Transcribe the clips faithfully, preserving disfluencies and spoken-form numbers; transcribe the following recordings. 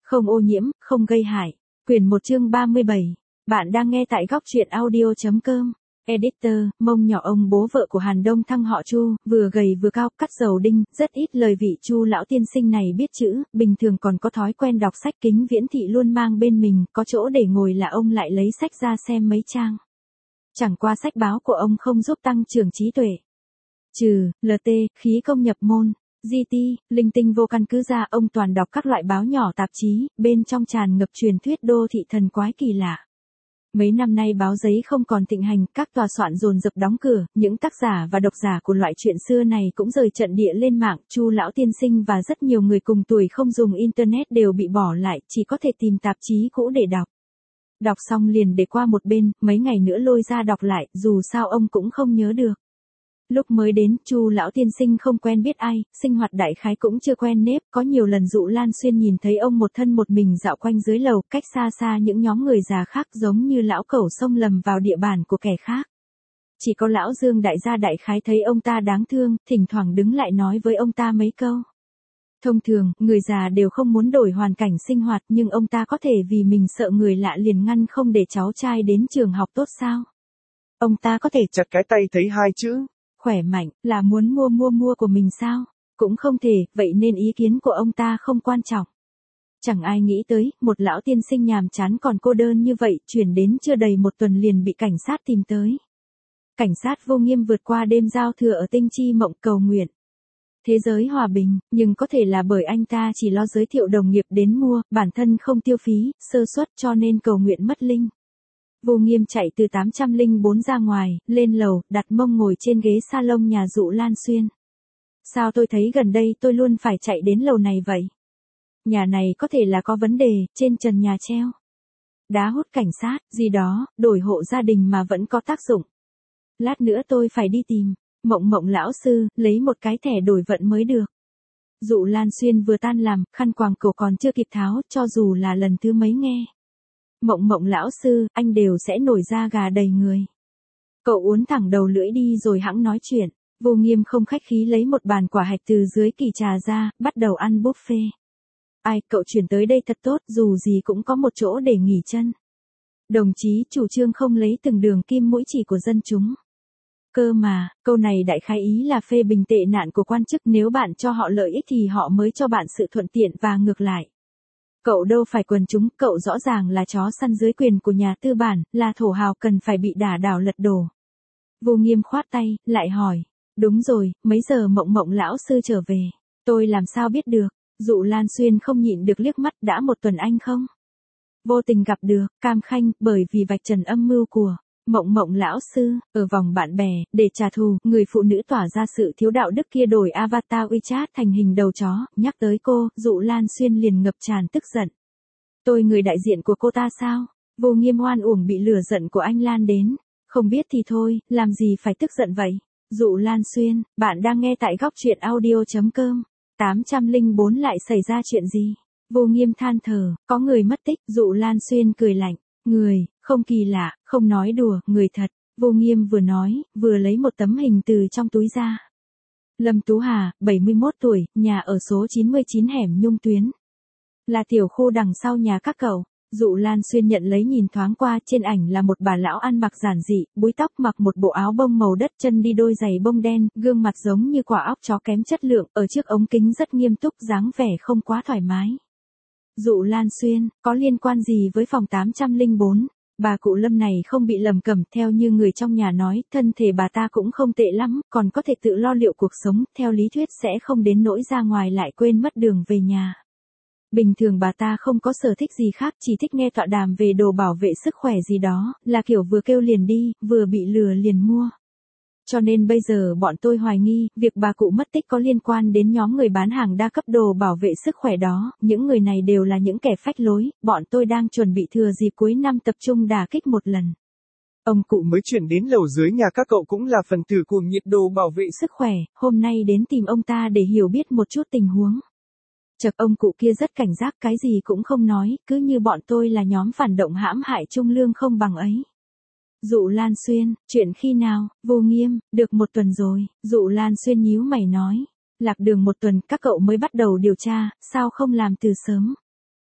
Không ô nhiễm, không gây hại. Quyển một chương ba mươi bảy. Bạn đang nghe tại góc truyện audio.com. Editor, mông nhỏ ông bố vợ của Hàn Đông Thăng họ Chu, vừa gầy vừa cao, cắt dầu đinh, rất ít lời vị Chu lão tiên sinh này biết chữ, bình thường còn có thói quen đọc sách kính viễn thị luôn mang bên mình, có chỗ để ngồi là ông lại lấy sách ra xem mấy trang. Chẳng qua sách báo của ông không giúp tăng trưởng trí tuệ. Trừ, lờ tê, khí công nhập môn, giê tê, linh tinh vô căn cứ ra ông toàn đọc các loại báo nhỏ tạp chí, bên trong tràn ngập truyền thuyết đô thị thần quái kỳ lạ. Mấy năm nay báo giấy không còn thịnh hành, các tòa soạn dồn dập đóng cửa, những tác giả và độc giả của loại chuyện xưa này cũng rời trận địa lên mạng, Chu lão tiên sinh và rất nhiều người cùng tuổi không dùng internet đều bị bỏ lại, chỉ có thể tìm tạp chí cũ để đọc. Đọc xong liền để qua một bên, mấy ngày nữa lôi ra đọc lại, dù sao ông cũng không nhớ được. Lúc mới đến, Chu lão tiên sinh không quen biết ai, sinh hoạt đại khái cũng chưa quen nếp, có nhiều lần Dụ Lan Xuyên nhìn thấy ông một thân một mình dạo quanh dưới lầu, cách xa xa những nhóm người già khác giống như lão cẩu xông lầm vào địa bàn của kẻ khác. Chỉ có lão Dương đại gia đại khái thấy ông ta đáng thương, thỉnh thoảng đứng lại nói với ông ta mấy câu. Thông thường, người già đều không muốn đổi hoàn cảnh sinh hoạt, nhưng ông ta có thể vì mình sợ người lạ liền ngăn không để cháu trai đến trường học tốt sao? Ông ta có thể chặt cái tay thấy hai chữ. Khỏe mạnh, là muốn mua mua mua của mình sao? Cũng không thể, vậy nên ý kiến của ông ta không quan trọng. Chẳng ai nghĩ tới, một lão tiên sinh nhàm chán còn cô đơn như vậy, chuyển đến chưa đầy một tuần liền bị cảnh sát tìm tới. Cảnh sát vô nghiêm vượt qua đêm giao thừa ở Tinh Chi Mộng cầu nguyện thế giới hòa bình, nhưng có thể là bởi anh ta chỉ lo giới thiệu đồng nghiệp đến mua, bản thân không tiêu phí, sơ suất cho nên cầu nguyện mất linh. Vô Nghiêm chạy từ tám trăm lẻ bốn ra ngoài, lên lầu, đặt mông ngồi trên ghế salon nhà Dụ Lan Xuyên. Sao tôi thấy gần đây tôi luôn phải chạy đến lầu này vậy? Nhà này có thể là có vấn đề, trên trần nhà treo đá hút cảnh sát, gì đó, đổi hộ gia đình mà vẫn có tác dụng. Lát nữa tôi phải đi tìm Mộng Mộng lão sư, lấy một cái thẻ đổi vận mới được. Dụ Lan Xuyên vừa tan làm, khăn quàng cổ còn chưa kịp tháo, cho dù là lần thứ mấy nghe. Mộng Mộng lão sư, anh đều sẽ nổi da gà đầy người. Cậu uốn thẳng đầu lưỡi đi rồi hẵng nói chuyện. Vô Nghiêm không khách khí lấy một bàn quả hạch từ dưới kỳ trà ra, bắt đầu ăn buffet. Ai, cậu chuyển tới đây thật tốt, dù gì cũng có một chỗ để nghỉ chân. Đồng chí chủ trương không lấy từng đường kim mũi chỉ của dân chúng. Cơ mà, câu này đại khái ý là phê bình tệ nạn của quan chức, nếu bạn cho họ lợi ích thì họ mới cho bạn sự thuận tiện và ngược lại. Cậu đâu phải quần chúng, cậu rõ ràng là chó săn dưới quyền của nhà tư bản, là thổ hào cần phải bị đả đảo lật đổ. Vô Nghiêm khoát tay, lại hỏi. Đúng rồi, mấy giờ Mộng Mộng lão sư trở về? Tôi làm sao biết được? Dụ Lan Xuyên không nhịn được liếc mắt, đã một tuần anh không? Vô tình gặp được, cam khanh, bởi vì vạch trần âm mưu của Mộng Mộng lão sư, ở vòng bạn bè, để trả thù, người phụ nữ tỏa ra sự thiếu đạo đức kia đổi avatar WeChat thành hình đầu chó, nhắc tới cô, Dụ Lan Xuyên liền ngập tràn tức giận. Tôi người đại diện của cô ta sao? Vô Nghiêm oan uổng bị lửa giận của anh lan đến. Không biết thì thôi, làm gì phải tức giận vậy? Dụ Lan Xuyên, bạn đang nghe tại góc truyện audio.com. tám trăm lẻ bốn lại xảy ra chuyện gì? Vô Nghiêm than thở, có người mất tích, Dụ Lan Xuyên cười lạnh. Người, không kỳ lạ, không nói đùa, người thật. Vô Nghiêm vừa nói, vừa lấy một tấm hình từ trong túi ra. Lâm Tú Hà, bảy mươi mốt tuổi, nhà ở số chín mươi chín hẻm Nhung Tuyến. Là tiểu khu đằng sau nhà các cậu. Dụ Lan Xuyên nhận lấy nhìn thoáng qua, trên ảnh là một bà lão ăn mặc giản dị, búi tóc mặc một bộ áo bông màu đất, chân đi đôi giày bông đen, gương mặt giống như quả óc chó kém chất lượng, ở trước ống kính rất nghiêm túc, dáng vẻ không quá thoải mái. Dụ Lan Xuyên, có liên quan gì với phòng tám trăm lẻ bốn? Bà cụ Lâm này không bị lầm cẩm, theo như người trong nhà nói, thân thể bà ta cũng không tệ lắm, còn có thể tự lo liệu cuộc sống, theo lý thuyết sẽ không đến nỗi ra ngoài lại quên mất đường về nhà. Bình thường bà ta không có sở thích gì khác, chỉ thích nghe tọa đàm về đồ bảo vệ sức khỏe gì đó, là kiểu vừa kêu liền đi, vừa bị lừa liền mua. Cho nên bây giờ bọn tôi hoài nghi, việc bà cụ mất tích có liên quan đến nhóm người bán hàng đa cấp đồ bảo vệ sức khỏe đó, những người này đều là những kẻ phách lối, bọn tôi đang chuẩn bị thừa dịp cuối năm tập trung đả kích một lần. Ông cụ mới chuyển đến lầu dưới nhà các cậu cũng là phần tử cuồng nhiệt đồ bảo vệ sức khỏe, hôm nay đến tìm ông ta để hiểu biết một chút tình huống. Chật, ông cụ kia rất cảnh giác, cái gì cũng không nói, cứ như bọn tôi là nhóm phản động hãm hại trung lương không bằng ấy. Dụ Lan Xuyên, chuyện khi nào? Vô Nghiêm, được một tuần rồi. Dụ Lan Xuyên nhíu mày nói. Lạc đường một tuần, các cậu mới bắt đầu điều tra, sao không làm từ sớm?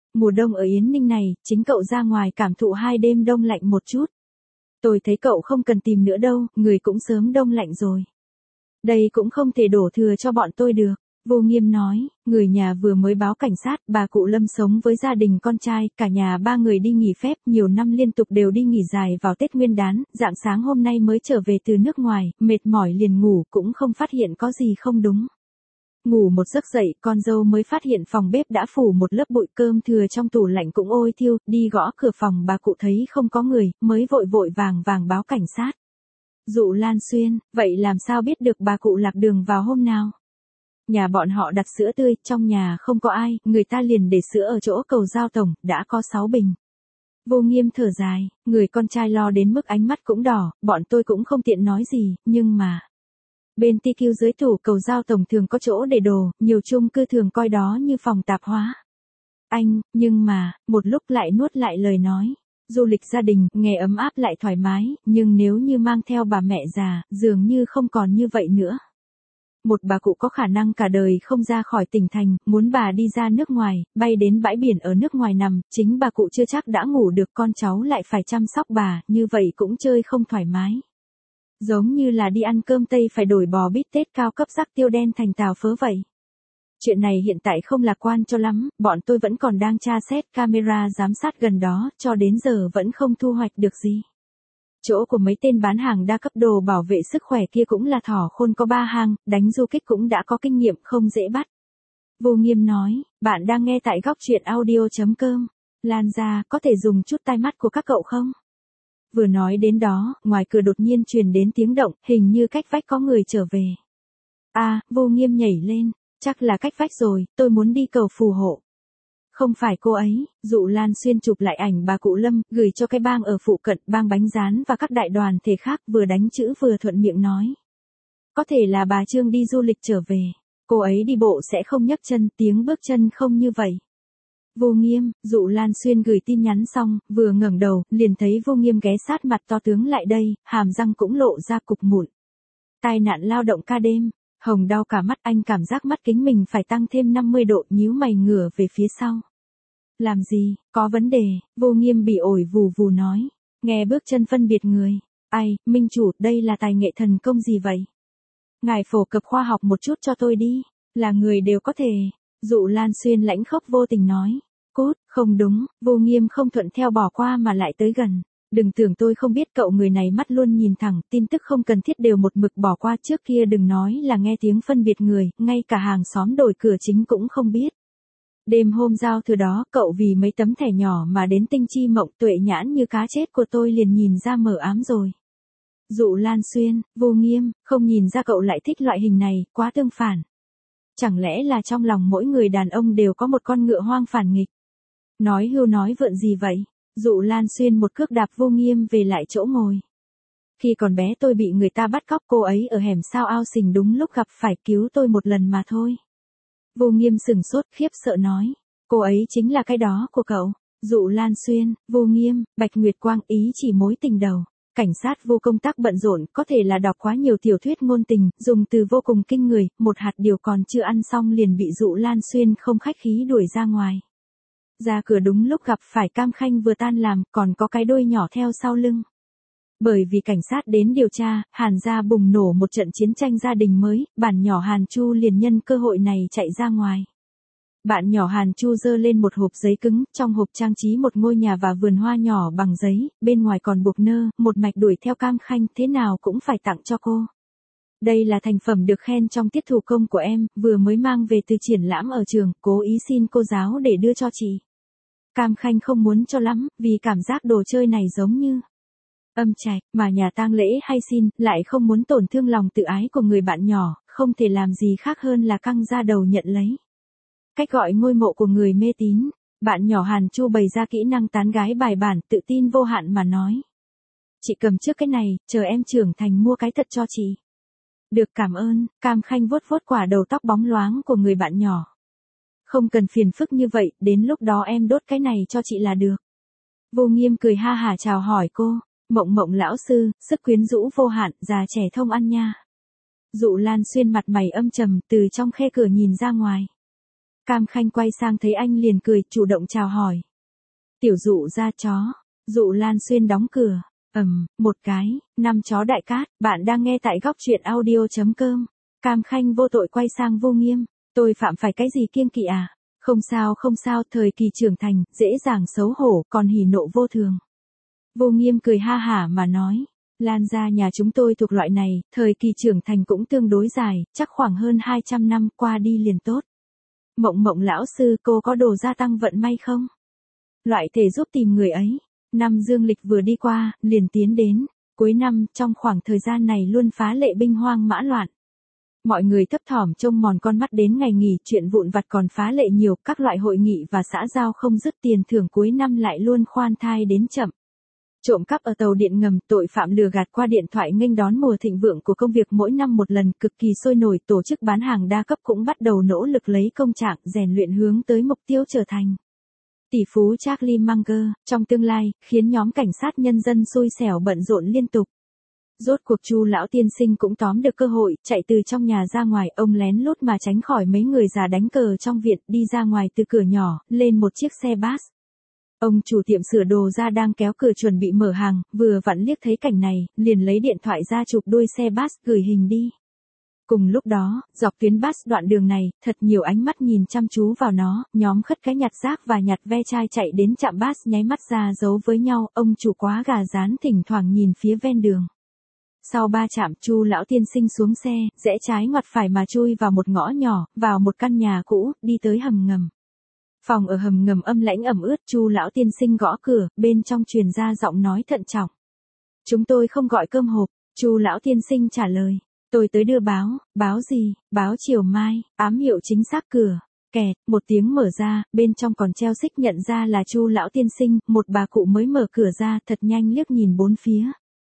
Mùa đông ở Yến Ninh này, chính cậu ra ngoài cảm thụ hai đêm đông lạnh một chút. Tôi thấy cậu không cần tìm nữa đâu, người cũng sớm đông lạnh rồi. Đây cũng không thể đổ thừa cho bọn tôi được. Vô Nghiêm nói, người nhà vừa mới báo cảnh sát, bà cụ Lâm sống với gia đình con trai, cả nhà ba người đi nghỉ phép, nhiều năm liên tục đều đi nghỉ dài vào Tết Nguyên đán, rạng sáng hôm nay mới trở về từ nước ngoài, mệt mỏi liền ngủ, cũng không phát hiện có gì không đúng. Ngủ một giấc dậy, con dâu mới phát hiện phòng bếp đã phủ một lớp bụi, cơm thừa trong tủ lạnh cũng ôi thiêu, đi gõ cửa phòng bà cụ thấy không có người, mới vội vội vàng vàng báo cảnh sát. Dụ Lan Xuyên, vậy làm sao biết được bà cụ lạc đường vào hôm nào? Nhà bọn họ đặt sữa tươi, trong nhà không có ai, người ta liền để sữa ở chỗ cầu giao tổng, đã có sáu bình. Vô Nghiêm thở dài, người con trai lo đến mức ánh mắt cũng đỏ, bọn tôi cũng không tiện nói gì, nhưng mà... Bên tê quy dưới tủ cầu giao tổng thường có chỗ để đồ, nhiều chung cư thường coi đó như phòng tạp hóa. Anh, nhưng mà, một lúc lại nuốt lại lời nói. Du lịch gia đình, nghe ấm áp lại thoải mái, nhưng nếu như mang theo bà mẹ già, dường như không còn như vậy nữa. Một bà cụ có khả năng cả đời không ra khỏi tỉnh thành, muốn bà đi ra nước ngoài, bay đến bãi biển ở nước ngoài nằm, chính bà cụ chưa chắc đã ngủ được, con cháu lại phải chăm sóc bà, như vậy cũng chơi không thoải mái. Giống như là đi ăn cơm Tây phải đổi bò bít tết cao cấp rắc tiêu đen thành tàu phớ vậy. Chuyện này hiện tại không lạc quan cho lắm, bọn tôi vẫn còn đang tra xét camera giám sát gần đó, cho đến giờ vẫn không thu hoạch được gì. Chỗ của mấy tên bán hàng đa cấp đồ bảo vệ sức khỏe kia cũng là thỏ khôn có ba hang, đánh du kích cũng đã có kinh nghiệm, không dễ bắt. Vô Nghiêm nói, bạn đang nghe tại góc truyện audio chấm com. Lan ra, có thể dùng chút tai mắt của các cậu không? Vừa nói đến đó, ngoài cửa đột nhiên truyền đến tiếng động, hình như cách vách có người trở về. À, Vô Nghiêm nhảy lên, chắc là cách vách rồi, tôi muốn đi cầu phù hộ. Không phải cô ấy, Dụ Lan Xuyên chụp lại ảnh bà cụ Lâm, gửi cho cái bang ở phụ cận, bang bánh rán và các đại đoàn thể khác, vừa đánh chữ vừa thuận miệng nói. Có thể là bà Trương đi du lịch trở về, cô ấy đi bộ sẽ không nhấc chân, tiếng bước chân không như vậy. Vô Nghiêm, Dụ Lan Xuyên gửi tin nhắn xong, vừa ngẩng đầu, liền thấy Vô Nghiêm ghé sát mặt to tướng lại đây, hàm răng cũng lộ ra cục mụn. Tai nạn lao động ca đêm, Hồng đau cả mắt, anh cảm giác mắt kính mình phải tăng thêm năm mươi độ, nhíu mày ngửa về phía sau. Làm gì, có vấn đề, Vô Nghiêm bị ổi vù vù nói, nghe bước chân phân biệt người. Ai, minh chủ, đây là tài nghệ thần công gì vậy? Ngài phổ cập khoa học một chút cho tôi đi, là người đều có thể. Dụ Lan Xuyên lãnh khốc vô tình nói. Cút, không đúng, Vô Nghiêm không thuận theo bỏ qua mà lại tới gần. Đừng tưởng tôi không biết cậu, người này mắt luôn nhìn thẳng, tin tức không cần thiết đều một mực bỏ qua, trước kia đừng nói là nghe tiếng phân biệt người, ngay cả hàng xóm đổi cửa chính cũng không biết. Đêm hôm giao thừa đó, cậu vì mấy tấm thẻ nhỏ mà đến tinh chi mộng, tuệ nhãn như cá chết của tôi liền nhìn ra mờ ám rồi. Dụ Lan Xuyên, Vô Nghiêm, không nhìn ra cậu lại thích loại hình này, quá tương phản. Chẳng lẽ là trong lòng mỗi người đàn ông đều có một con ngựa hoang phản nghịch? Nói hưu nói vượn gì vậy? Dụ Lan Xuyên một cước đạp Vô Nghiêm về lại chỗ ngồi. Khi còn bé tôi bị người ta bắt cóc, cô ấy ở hẻm sao ao xình đúng lúc gặp phải, cứu tôi một lần mà thôi. Vô Nghiêm sừng sốt khiếp sợ nói. Cô ấy chính là cái đó của cậu. Dụ Lan Xuyên, Vô Nghiêm, Bạch Nguyệt Quang, ý chỉ mối tình đầu. Cảnh sát vô công tác bận rộn, có thể là đọc quá nhiều tiểu thuyết ngôn tình, dùng từ vô cùng kinh người, một hạt điều còn chưa ăn xong liền bị Dụ Lan Xuyên không khách khí đuổi ra ngoài. Ra cửa đúng lúc gặp phải Cam Khanh vừa tan làm, còn có cái đôi nhỏ theo sau lưng. Bởi vì cảnh sát đến điều tra, Hàn gia bùng nổ một trận chiến tranh gia đình mới, bản nhỏ Hàn Chu liền nhân cơ hội này chạy ra ngoài. Bạn nhỏ Hàn Chu giơ lên một hộp giấy cứng, trong hộp trang trí một ngôi nhà và vườn hoa nhỏ bằng giấy, bên ngoài còn buộc nơ, một mạch đuổi theo Cam Khanh, thế nào cũng phải tặng cho cô. Đây là thành phẩm được khen trong tiết thủ công của em, vừa mới mang về từ triển lãm ở trường, cố ý xin cô giáo để đưa cho chị. Cam Khanh không muốn cho lắm, vì cảm giác đồ chơi này giống như âm trạch, mà nhà tang lễ hay xin, lại không muốn tổn thương lòng tự ái của người bạn nhỏ, không thể làm gì khác hơn là căng ra đầu nhận lấy. Cách gọi ngôi mộ của người mê tín, bạn nhỏ Hàn Chu bày ra kỹ năng tán gái bài bản, tự tin vô hạn mà nói. Chị cầm trước cái này, chờ em trưởng thành mua cái thật cho chị. Được, cảm ơn. Cam Khanh vuốt vuốt quả đầu tóc bóng loáng của người bạn nhỏ. Không cần phiền phức như vậy, đến lúc đó em đốt cái này cho chị là được. Vô Nghiêm cười ha hả chào hỏi cô. Mộng Mộng lão sư, sức quyến rũ vô hạn, già trẻ thông ăn nha. Dụ Lan Xuyên mặt mày âm trầm, từ trong khe cửa nhìn ra ngoài. Cam Khanh quay sang thấy anh liền cười, chủ động chào hỏi. Tiểu Dụ ra chó. Dụ Lan Xuyên đóng cửa. Ầm, một cái, năm chó đại cát, bạn đang nghe tại góc truyện audio.com. Cam Khanh vô tội quay sang Vô Nghiêm. Tôi phạm phải cái gì kiêng kỵ à? Không sao không sao, thời kỳ trưởng thành, dễ dàng xấu hổ, còn hỉ nộ vô thường. Vô Nghiêm cười ha hả mà nói. Lan gia nhà chúng tôi thuộc loại này, thời kỳ trưởng thành cũng tương đối dài, chắc khoảng hơn hai trăm năm, qua đi liền tốt. Mộng Mộng lão sư, cô có đồ gia tăng vận may không? Loại thể giúp tìm người ấy. Năm dương lịch vừa đi qua, liền tiến đến. Cuối năm, trong khoảng thời gian này luôn phá lệ binh hoang mã loạn. Mọi người thấp thỏm trông mòn con mắt đến ngày nghỉ, chuyện vụn vặt còn phá lệ nhiều, các loại hội nghị và xã giao không dứt, tiền thưởng cuối năm lại luôn khoan thai đến chậm. Trộm cắp ở tàu điện ngầm, tội phạm lừa gạt qua điện thoại nghênh đón mùa thịnh vượng của công việc mỗi năm một lần, cực kỳ sôi nổi. Tổ chức bán hàng đa cấp cũng bắt đầu nỗ lực lấy công trạng, rèn luyện hướng tới mục tiêu trở thành tỷ phú Charlie Munger trong tương lai, khiến nhóm cảnh sát nhân dân xui xẻo bận rộn liên tục. Rốt cuộc Chu lão tiên sinh cũng tóm được cơ hội, chạy từ trong nhà ra ngoài, ông lén lút mà tránh khỏi mấy người già đánh cờ trong viện, đi ra ngoài từ cửa nhỏ, lên một chiếc xe bus. Ông chủ tiệm sửa đồ ra đang kéo cửa chuẩn bị mở hàng, vừa vặn liếc thấy cảnh này, liền lấy điện thoại ra chụp đuôi xe bus gửi hình đi. Cùng lúc đó, dọc tuyến bus đoạn đường này, thật nhiều ánh mắt nhìn chăm chú vào nó, nhóm khất cái nhặt rác và nhặt ve chai chạy đến trạm bus nháy mắt ra dấu với nhau, ông chủ quá gà rán thỉnh thoảng nhìn phía ven đường. Sau ba trạm, Chu lão tiên sinh xuống xe, rẽ trái ngoặt phải mà chui vào một ngõ nhỏ, vào một căn nhà cũ, đi tới hầm ngầm. Phòng ở hầm ngầm âm lãnh ẩm ướt, Chu lão tiên sinh gõ cửa, bên trong truyền ra giọng nói thận trọng. Chúng tôi không gọi cơm hộp. Chu lão tiên sinh trả lời. Tôi tới đưa báo. Báo gì? Báo chiều mai. Ám hiệu chính xác. Cửa kẹt, một tiếng mở ra, bên trong còn treo xích, nhận ra là Chu lão tiên sinh. Một bà cụ mới mở cửa ra, thật nhanh liếc nhìn bốn phía.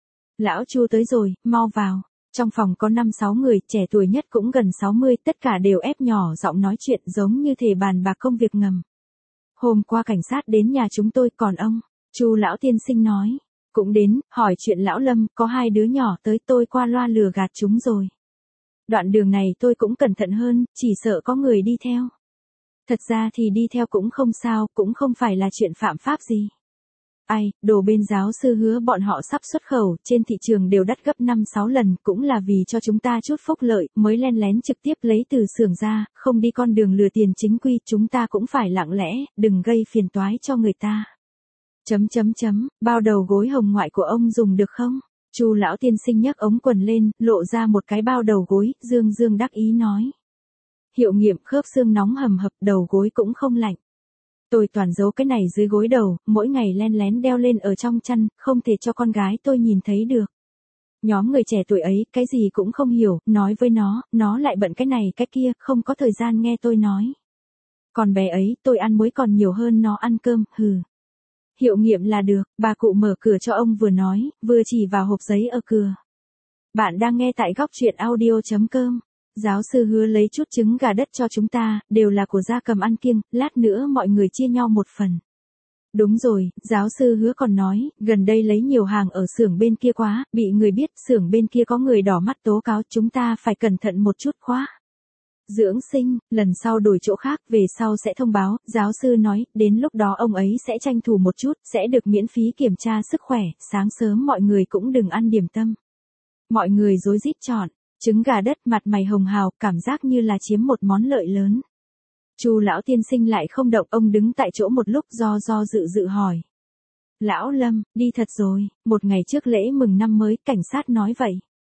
Lão Chu tới rồi, mau vào. Trong phòng có năm sáu người, trẻ tuổi nhất cũng gần sáu mươi, tất cả đều ép nhỏ giọng nói chuyện, giống như thể bàn bạc công việc ngầm. Hôm qua cảnh sát đến nhà chúng tôi, còn ông? Chu lão tiên sinh nói. Cũng đến, hỏi chuyện lão Lâm, có hai đứa nhỏ tới, tôi qua loa lừa gạt chúng rồi. Đoạn đường này tôi cũng cẩn thận hơn, chỉ sợ có người đi theo. Thật ra thì đi theo cũng không sao, cũng không phải là chuyện phạm pháp gì. Ai, đồ bên giáo sư Hứa bọn họ sắp xuất khẩu, trên thị trường đều đắt gấp năm sáu lần, cũng là vì cho chúng ta chút phúc lợi, mới len lén trực tiếp lấy từ xưởng ra, không đi con đường lừa tiền chính quy, chúng ta cũng phải lặng lẽ, đừng gây phiền toái cho người ta. Chấm chấm chấm, bao đầu gối hồng ngoại của ông dùng được không? Chu lão tiên sinh nhấc ống quần lên, lộ ra một cái bao đầu gối, dương dương đắc ý nói. Hiệu nghiệm khớp xương nóng hầm hập, đầu gối cũng không lạnh. Tôi toàn giấu cái này dưới gối đầu, mỗi ngày len lén đeo lên ở trong chăn, không thể cho con gái tôi nhìn thấy được. Nhóm người trẻ tuổi ấy, cái gì cũng không hiểu, nói với nó, nó lại bận cái này cái kia, không có thời gian nghe tôi nói. Còn bé ấy, tôi ăn muối còn nhiều hơn nó ăn cơm, hừ. Hiệu nghiệm là được, bà cụ mở cửa cho ông vừa nói, vừa chỉ vào hộp giấy ở cửa. Bạn đang nghe tại góc truyện audio.com. Giáo sư Hứa lấy chút trứng gà đất cho chúng ta, đều là của gia cầm ăn kiêng, lát nữa mọi người chia nhau một phần. Đúng rồi, giáo sư Hứa còn nói, gần đây lấy nhiều hàng ở xưởng bên kia quá, bị người biết xưởng bên kia có người đỏ mắt tố cáo, chúng ta phải cẩn thận một chút quá. Dưỡng sinh, lần sau đổi chỗ khác, về sau sẽ thông báo, giáo sư nói, đến lúc đó ông ấy sẽ tranh thủ một chút, sẽ được miễn phí kiểm tra sức khỏe, sáng sớm mọi người cũng đừng ăn điểm tâm. Mọi người rối rít chọn. Trứng gà đất, mặt mày hồng hào, cảm giác như là chiếm một món lợi lớn. Chu lão tiên sinh lại không động, ông đứng tại chỗ một lúc do do dự dự hỏi. Lão Lâm, đi thật rồi, một ngày trước lễ mừng năm mới, cảnh sát nói vậy.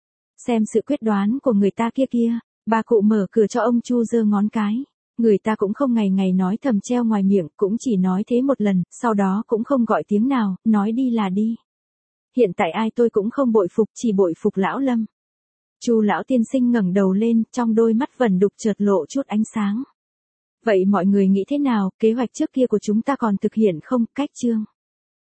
Xem sự quyết đoán của người ta kia kia, bà cụ mở cửa cho ông Chu giơ ngón cái. Người ta cũng không ngày ngày nói thầm treo ngoài miệng, cũng chỉ nói thế một lần, sau đó cũng không gọi tiếng nào, nói đi là đi. Hiện tại ai tôi cũng không bội phục, chỉ bội phục lão Lâm. Chu lão tiên sinh ngẩng đầu lên, trong đôi mắt vẩn đục chợt lộ chút ánh sáng. Vậy mọi người nghĩ thế nào, kế hoạch trước kia của chúng ta còn thực hiện không? Cách chương